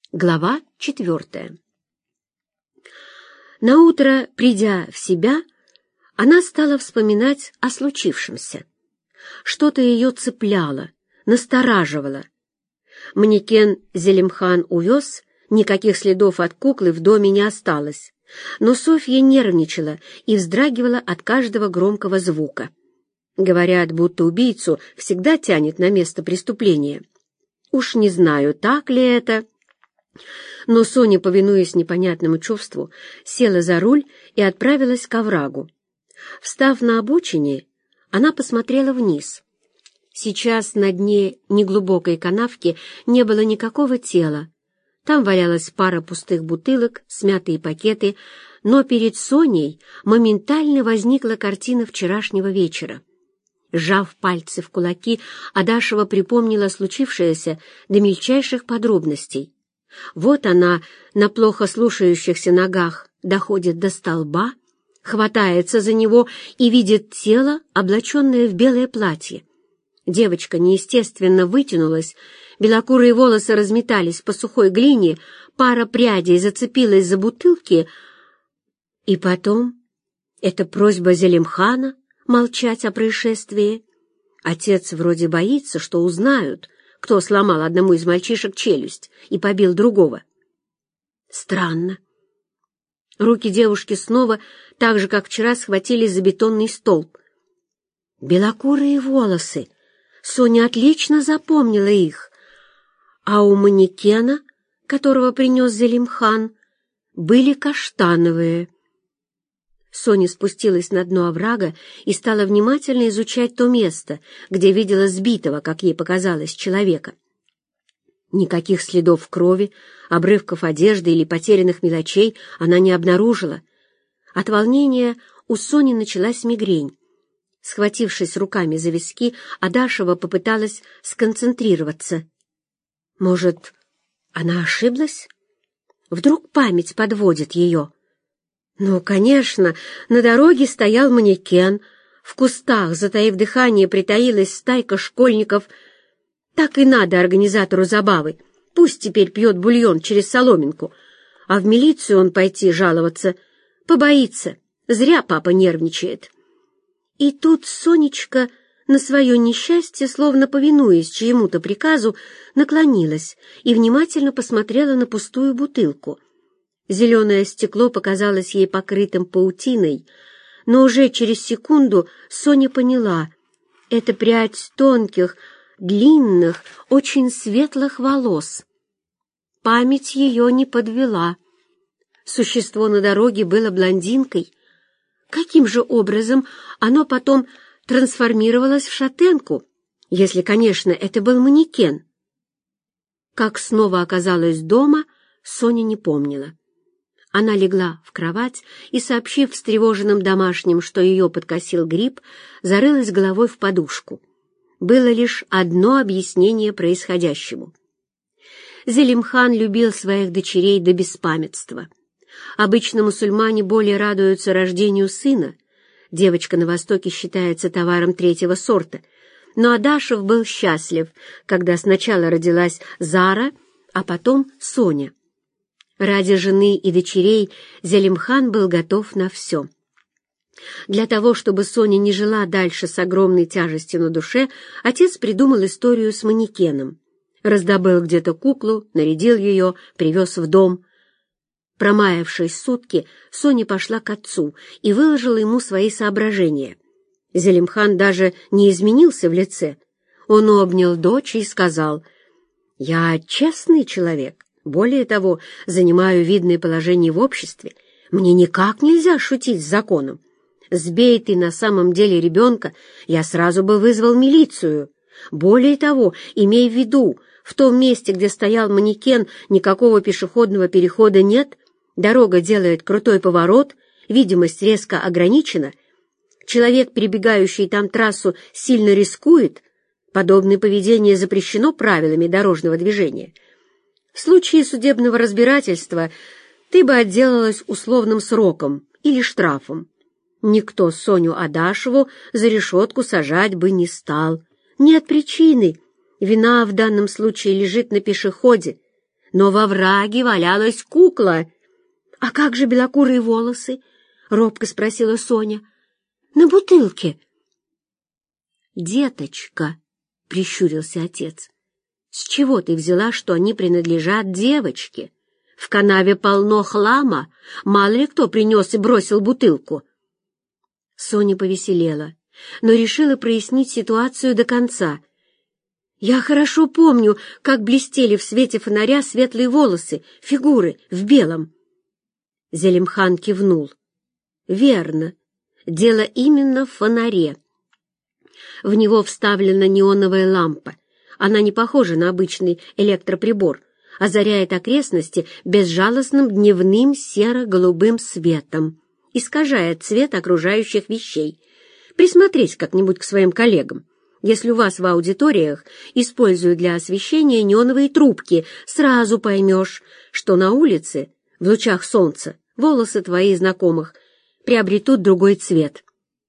Глава 4. Наутро, придя в себя, она стала вспоминать о случившемся. Что-то ее цепляло, настораживало. Манекен Зелимхан увез, никаких следов от куклы в доме не осталось, но Софья нервничала и вздрагивала от каждого громкого звука. Говорят, будто убийцу всегда тянет на место преступления. Уж не знаю, так ли это. Но Соня, повинуясь непонятному чувству, села за руль и отправилась к оврагу. Встав на обочине, она посмотрела вниз. Сейчас на дне неглубокой канавки не было никакого тела. Там валялась пара пустых бутылок, смятые пакеты, но перед Соней моментально возникла картина вчерашнего вечера. Сжав пальцы в кулаки, Адашева припомнила случившееся до мельчайших подробностей. Вот она на плохо слушающихся ногах доходит до столба, хватается за него и видит тело, облаченное в белое платье. Девочка неестественно вытянулась, белокурые волосы разметались по сухой глине, пара прядей зацепилась за бутылки. И потом эта просьба Зелимхана молчать о происшествии. Отец вроде боится, что узнают, кто сломал одному из мальчишек челюсть и побил другого. Странно. Руки девушки снова, так же, как вчера, схватились за бетонный столб. Белокурые волосы. Соня отлично запомнила их. А у манекена, которого принес Зелимхан, были каштановые. Соня спустилась на дно оврага и стала внимательно изучать то место, где видела сбитого, как ей показалось, человека. Никаких следов крови, обрывков одежды или потерянных мелочей она не обнаружила. От волнения у Сони началась мигрень. Схватившись руками за виски, Адашева попыталась сконцентрироваться. Может, она ошиблась? Вдруг память подводит ее? Ну, конечно, на дороге стоял манекен, в кустах, затаив дыхание, притаилась стайка школьников. Так и надо организатору забавы. Пусть теперь пьет бульон через соломинку. А в милицию он пойти жаловаться побоится. Зря папа нервничает. И тут Сонечка, на свое несчастье, словно повинуясь чьему-то приказу, наклонилась и внимательно посмотрела на пустую бутылку. Зеленое стекло показалось ей покрытым паутиной, но уже через секунду Соня поняла — это прядь тонких, длинных, очень светлых волос. Память ее не подвела. Существо на дороге было блондинкой. Каким же образом оно потом трансформировалось в шатенку, если, конечно, это был манекен? Как снова оказалась дома, Соня не помнила. Она легла в кровать и, сообщив встревоженным домашним, что ее подкосил грипп, зарылась головой в подушку. Было лишь одно объяснение происходящему. Зелимхан любил своих дочерей до беспамятства. Обычно мусульмане более радуются рождению сына. Девочка на Востоке считается товаром третьего сорта. Но Адашев был счастлив, когда сначала родилась Зара, а потом Соня. Ради жены и дочерей Зелимхан был готов на все. Для того, чтобы Соня не жила дальше с огромной тяжестью на душе, отец придумал историю с манекеном. Раздобыл где-то куклу, нарядил ее, привез в дом. Промаявшись сутки, Соня пошла к отцу и выложила ему свои соображения. Зелимхан даже не изменился в лице. Он обнял дочь и сказал: «Я честный человек. Более того, занимаю видное положение в обществе. Мне никак нельзя шутить с законом. Сбей ты на самом деле ребенка, я сразу бы вызвал милицию. Более того, имей в виду, в том месте, где стоял манекен, никакого пешеходного перехода нет, дорога делает крутой поворот, видимость резко ограничена. Человек, перебегающий там трассу, сильно рискует. Подобное поведение запрещено правилами дорожного движения. В случае судебного разбирательства ты бы отделалась условным сроком или штрафом. Никто Соню Адашеву за решетку сажать бы не стал. Нет причины. Вина в данном случае лежит на пешеходе. но во враге валялась кукла. — А как же белокурые волосы? — робко спросила Соня. — На бутылке. — Деточка, — прищурился отец, — с чего ты взяла, что они принадлежат девочке? В канаве полно хлама, мало ли кто принес и бросил бутылку. Соня повеселела, но решила прояснить ситуацию до конца. Я хорошо помню, как блестели в свете фонаря светлые волосы, фигуры в белом. Зелимхан кивнул. Верно, дело именно в фонаре. В него вставлена неоновая лампа. Она не похожа на обычный электроприбор, озаряет окрестности безжалостным дневным серо-голубым светом, искажая цвет окружающих вещей. Присмотрись как-нибудь к своим коллегам. Если у вас в аудиториях используют для освещения неоновые трубки, сразу поймешь, что на улице, в лучах солнца, волосы твоих знакомых приобретут другой цвет.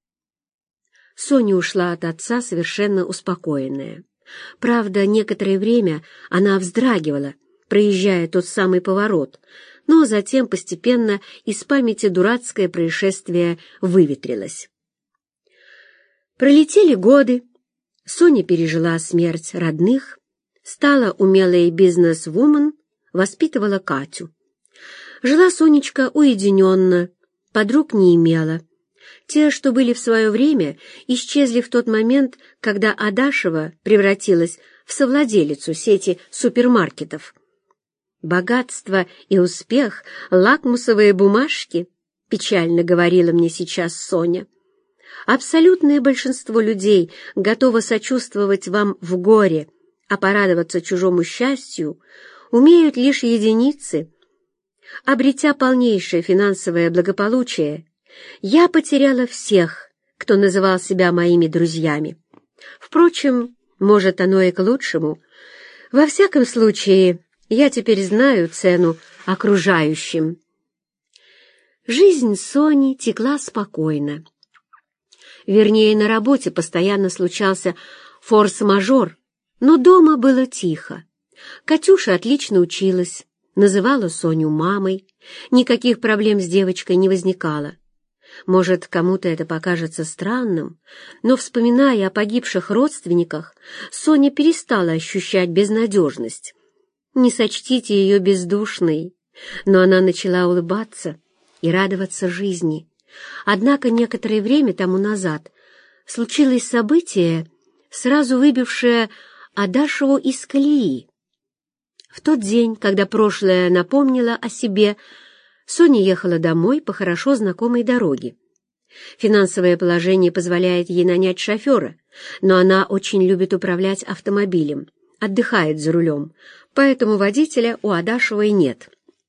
Соня ушла от отца совершенно успокоенная. Правда, некоторое время она вздрагивала, проезжая тот самый поворот, но затем постепенно из памяти дурацкое происшествие выветрилось. Пролетели годы. Соня пережила смерть родных, стала умелой бизнес-вумен, воспитывала Катю. Жила Сонечка уединенно, подруг не имела. Те, что были в свое время, исчезли в тот момент, когда Адашева превратилась в совладелицу сети супермаркетов. «Богатство и успех — лакмусовые бумажки», — печально говорила мне сейчас Соня. «Абсолютное большинство людей готово сочувствовать вам в горе, а порадоваться чужому счастью умеют лишь единицы. Обретя полнейшее финансовое благополучие, я потеряла всех, кто называл себя моими друзьями. Впрочем, может, оно и к лучшему. Во всяком случае, я теперь знаю цену окружающим». Жизнь Сони текла спокойно. Вернее, на работе постоянно случался форс-мажор, но дома было тихо. Катюша отлично училась, называла Соню мамой, никаких проблем с девочкой не возникало. Может, кому-то это покажется странным, но, вспоминая о погибших родственниках, Соня перестала ощущать безнадежность. Не сочтите ее бездушной, но она начала улыбаться и радоваться жизни. Однако некоторое время тому назад случилось событие, сразу выбившее Адашеву из колеи. В тот день, когда прошлое напомнило о себе, Соня ехала домой по хорошо знакомой дороге. Финансовое положение позволяет ей нанять шофера, но она очень любит управлять автомобилем, отдыхает за рулем, поэтому водителя у Адашевой нет.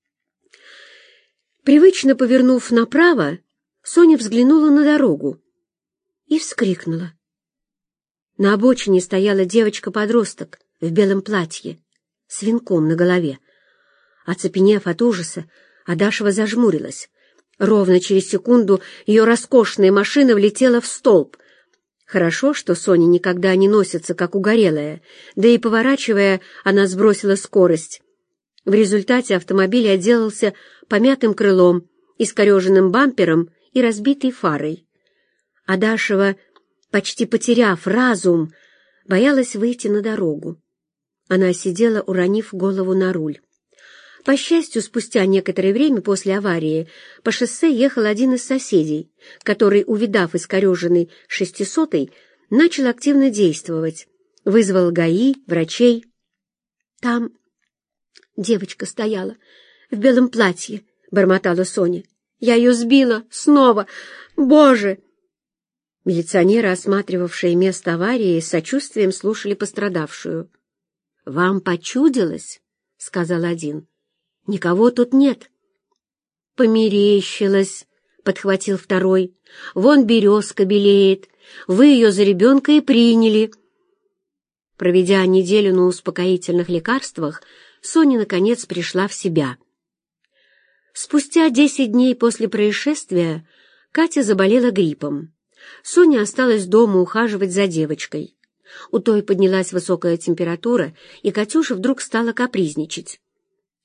Привычно повернув направо, Соня взглянула на дорогу и вскрикнула. На обочине стояла девочка-подросток в белом платье с венком на голове. Оцепенев от ужаса, Адашева зажмурилась. Ровно через секунду ее роскошная машина влетела в столб. Хорошо, что Соня никогда не носится, как угорелая, да и, поворачивая, она сбросила скорость. В результате автомобиль отделался помятым крылом, искореженным бампером и разбитой фарой. Адашева, почти потеряв разум, боялась выйти на дорогу. Она сидела, уронив голову на руль. По счастью, спустя некоторое время после аварии по шоссе ехал один из соседей, который, увидав искореженный 600-й, начал активно действовать. Вызвал ГАИ, врачей. Там девочка стояла в белом платье, бормотала Соня. Я ее сбила снова. Боже! Милиционеры, осматривавшие место аварии, с сочувствием слушали пострадавшую. «Вам почудилось?» — сказал один. «Никого тут нет». «Померещилось», — подхватил второй. «Вон березка белеет. Вы ее за ребенка и приняли». Проведя неделю на успокоительных лекарствах, Соня, наконец, пришла в себя. Спустя 10 дней после происшествия Катя заболела гриппом. Соня осталась дома ухаживать за девочкой. У той поднялась высокая температура, и Катюша вдруг стала капризничать.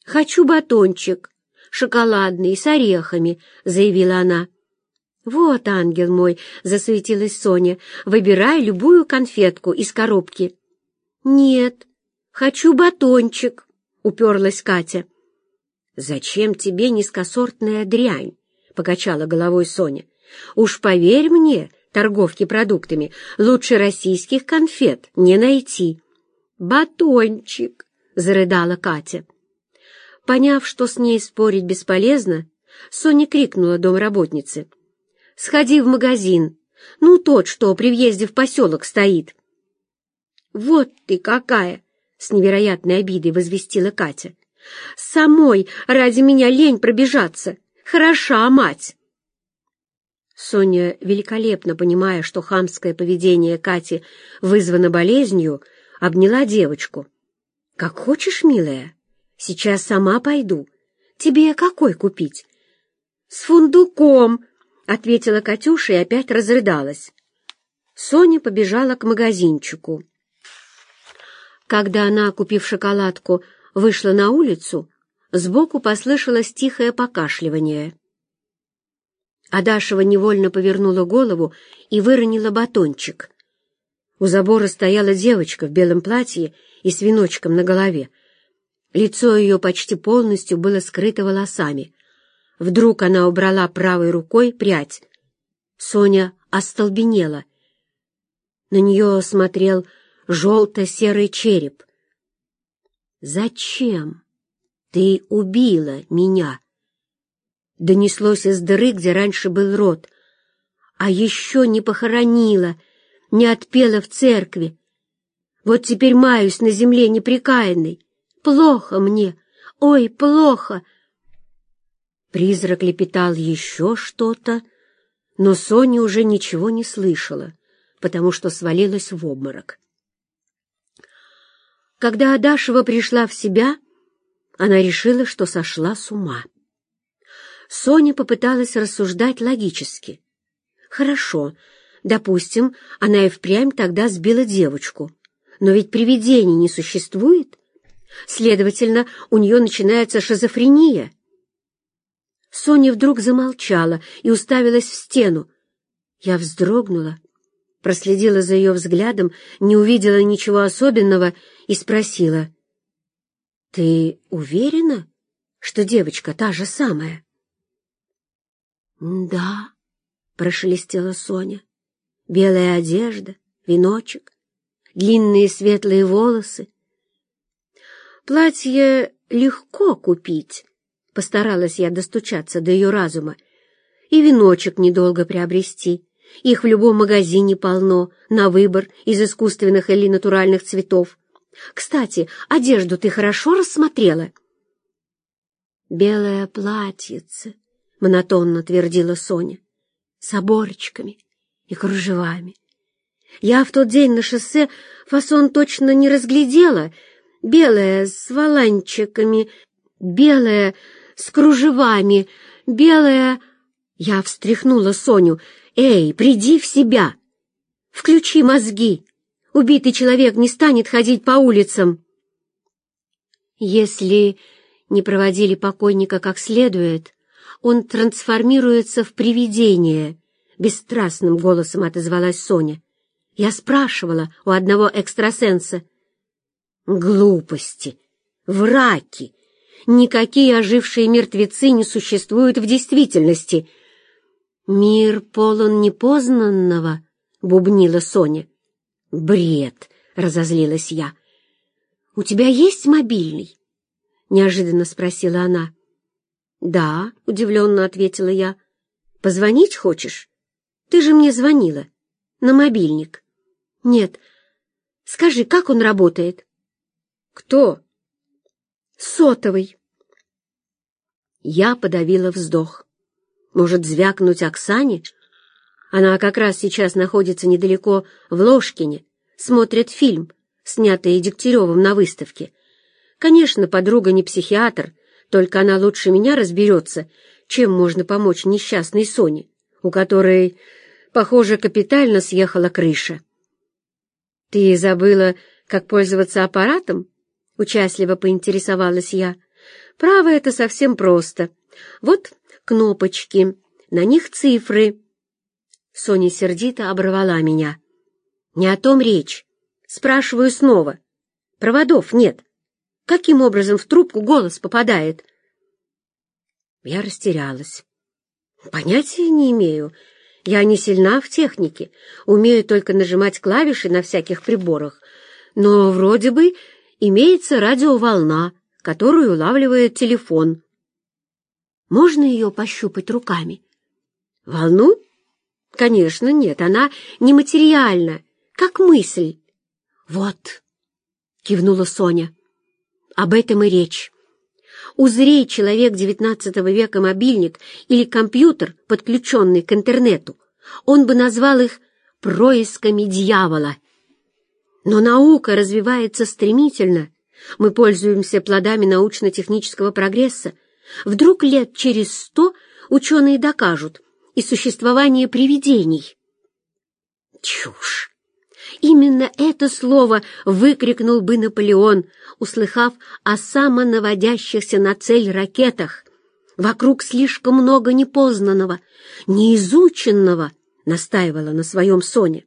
«Хочу батончик, шоколадный, с орехами», — заявила она. «Вот, ангел мой», — засуетилась Соня, — «выбирай любую конфетку из коробки». «Нет, хочу батончик», — уперлась Катя. «Зачем тебе низкосортная дрянь?» — покачала головой Соня. «Уж поверь мне, торговке продуктами, лучше российских конфет не найти». «Батончик», — зарыдала Катя. Поняв, что с ней спорить бесполезно, Соня крикнула домработнице: «Сходи в магазин, ну тот, что при въезде в поселок стоит». «Вот ты какая!» — с невероятной обидой возвестила Катя. «Самой ради меня лень пробежаться. Хороша мать!» Соня, великолепно понимая, что хамское поведение Кати вызвано болезнью, обняла девочку. «Как хочешь, милая, сейчас сама пойду. Тебе какой купить?» «С фундуком», — ответила Катюша и опять разрыдалась. Соня побежала к магазинчику. Когда она, купив шоколадку, вышла на улицу, сбоку послышалось тихое покашливание. Адашева невольно повернула голову и выронила батончик. У забора стояла девочка в белом платье и с веночком на голове. Лицо ее почти полностью было скрыто волосами. Вдруг она убрала правой рукой прядь. Соня остолбенела. На нее смотрел желто-серый череп. «Зачем ты убила меня?» Донеслось из дыры, где раньше был рот. «А еще не похоронила, не отпела в церкви. Вот теперь маюсь на земле непрекаянной. Плохо мне, ой, плохо!» Призрак лепетал еще что-то, но Соня уже ничего не слышала, потому что свалилась в обморок. Когда Адашева пришла в себя, она решила, что сошла с ума. Соня попыталась рассуждать логически. Хорошо, допустим, она и впрямь тогда сбила девочку, но ведь привидений не существует. Следовательно, у нее начинается шизофрения. Соня вдруг замолчала и уставилась в стену. Я вздрогнула, проследила за ее взглядом, не увидела ничего особенного и спросила: «Ты уверена, что девочка та же самая?» «Да», — прошелестела Соня. «Белая одежда, веночек, длинные светлые волосы. Платье легко купить», — постаралась я достучаться до ее разума, «и веночек недолго приобрести. Их в любом магазине полно, на выбор, из искусственных или натуральных цветов. Кстати, одежду ты хорошо рассмотрела?» «Белое платьице», — монотонно твердила Соня, — «с оборочками и кружевами. Я в тот день на шоссе фасон точно не разглядела. Белое с воланчиками, белое с кружевами, белое...» Я встряхнула Соню. «Эй, приди в себя! Включи мозги! Убитый человек не станет ходить по улицам!» «Если не проводили покойника как следует, он трансформируется в привидение», — бесстрастным голосом отозвалась Соня. «Я спрашивала у одного экстрасенса». «Глупости! Враки! Никакие ожившие мертвецы не существуют в действительности!» «Мир полон непознанного», — бубнила Соня. «Бред!» — разозлилась я. «У тебя есть мобильный?» — неожиданно спросила она. «Да», — удивленно ответила я. «Позвонить хочешь? Ты же мне звонила. На мобильник». «Нет. Скажи, как он работает?» «Кто?» «Сотовый». Я подавила вздох. Может, звякнуть Оксане? Она как раз сейчас находится недалеко в Ложкине, смотрит фильм, снятый Дегтяревым на выставке. Конечно, подруга не психиатр, только она лучше меня разберется, чем можно помочь несчастной Соне, у которой, похоже, капитально съехала крыша. «Ты забыла, как пользоваться аппаратом?» — участливо поинтересовалась я. Право, это совсем просто. Вот кнопочки, на них цифры. Соня сердито оборвала меня. Не о том речь. Спрашиваю снова. Проводов нет. Каким образом в трубку голос попадает? Я растерялась. Понятия не имею. Я не сильна в технике, умею только нажимать клавиши на всяких приборах, но вроде бы имеется радиоволна, которую улавливает телефон. Можно ее пощупать руками? Волну? Конечно, нет, она нематериальна, как мысль. Вот, кивнула Соня, об этом и речь. Узрей человек XIX века мобильник или компьютер, подключенный к интернету, он бы назвал их происками дьявола. Но наука развивается стремительно, мы пользуемся плодами научно-технического прогресса. Вдруг лет через 100 ученые докажут и существование привидений. Чушь! Именно это слово выкрикнул бы Наполеон, услыхав о самонаводящихся на цель ракетах. Вокруг слишком много непознанного, неизученного, настаивала на своем Соня.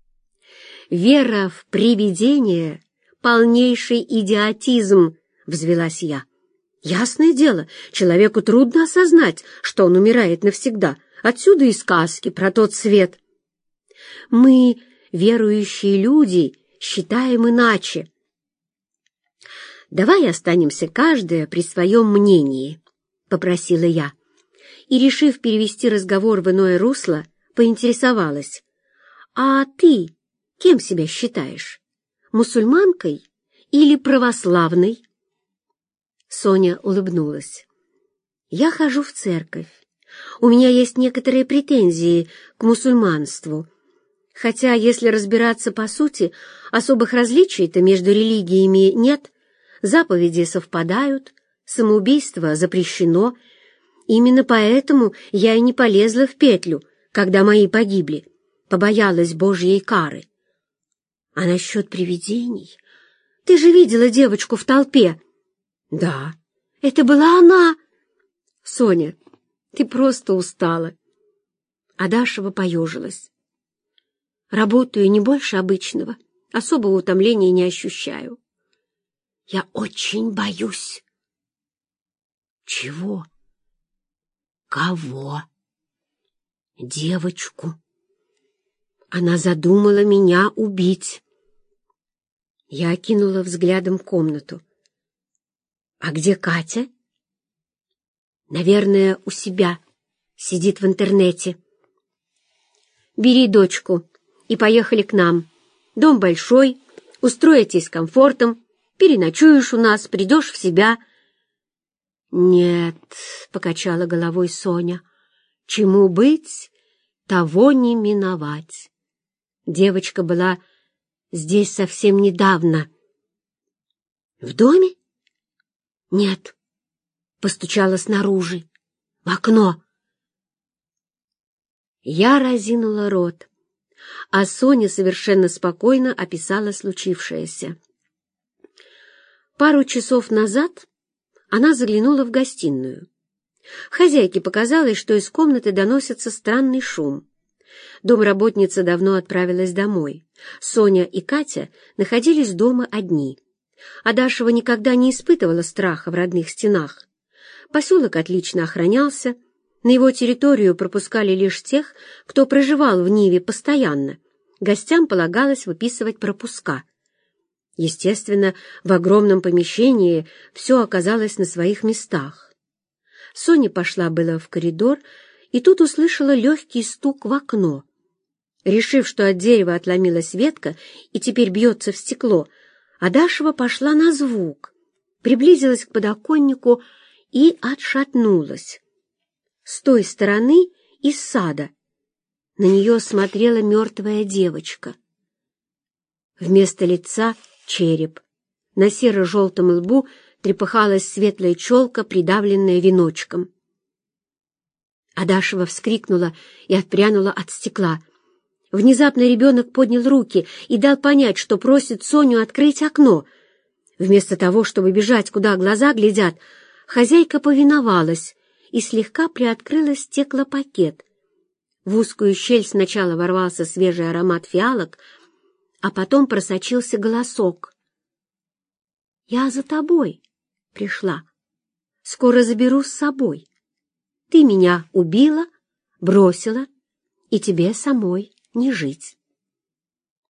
Вера в привидение — полнейший идиотизм, взвелась я. Ясное дело, человеку трудно осознать, что он умирает навсегда. Отсюда и сказки про тот свет. Мы, верующие люди, считаем иначе. «Давай останемся каждая при своем мнении», — попросила я. И, решив перевести разговор в иное русло, поинтересовалась. «А ты кем себя считаешь? Мусульманкой или православной?» Соня улыбнулась. «Я хожу в церковь. У меня есть некоторые претензии к мусульманству. Хотя, если разбираться по сути, особых различий-то между религиями нет. Заповеди совпадают, самоубийство запрещено. Именно поэтому я и не полезла в петлю, когда мои погибли, побоялась Божьей кары. А насчет привидений? Ты же видела девочку в толпе?» «Да, это была она!» «Соня, ты просто устала!» Адашева поежилась. «Работаю не больше обычного, особого утомления не ощущаю. Я очень боюсь». «Чего?» «Кого?» «Девочку. Она задумала меня убить». Я окинула взглядом комнату. «А где Катя?» «Наверное, у себя. Сидит в интернете». «Бери дочку и поехали к нам. Дом большой, устроитесь с комфортом, переночуешь у нас, придешь в себя». «Нет», — покачала головой Соня, — «чему быть, того не миновать». Девочка была здесь совсем недавно. «В доме?» «Нет», — постучала снаружи, в окно. Я разинула рот, а Соня совершенно спокойно описала случившееся. Пару часов назад она заглянула в гостиную. Хозяйке показалось, что из комнаты доносится странный шум. Домработница давно отправилась домой. Соня и Катя находились дома одни. Адашева никогда не испытывала страха в родных стенах. Поселок отлично охранялся. На его территорию пропускали лишь тех, кто проживал в Ниве постоянно. Гостям полагалось выписывать пропуска. Естественно, в огромном помещении все оказалось на своих местах. Соня пошла было в коридор, и тут услышала легкий стук в окно. Решив, что от дерева отломилась ветка и теперь бьется в стекло, Адашева пошла на звук, приблизилась к подоконнику и отшатнулась. С той стороны, из сада, на нее смотрела мертвая девочка. Вместо лица — череп. На серо-желтом лбу трепыхалась светлая челка, придавленная веночком. Адашева вскрикнула и отпрянула от стекла. Внезапно ребенок поднял руки и дал понять, что просит Соню открыть окно. Вместо того, чтобы бежать, куда глаза глядят, Хозяйка повиновалась, и слегка приоткрыла стеклопакет. В узкую щель сначала ворвался свежий аромат фиалок, а потом просочился голосок. «Я за тобой пришла. Скоро заберу с собой. Ты меня убила, бросила, и тебе самой не жить».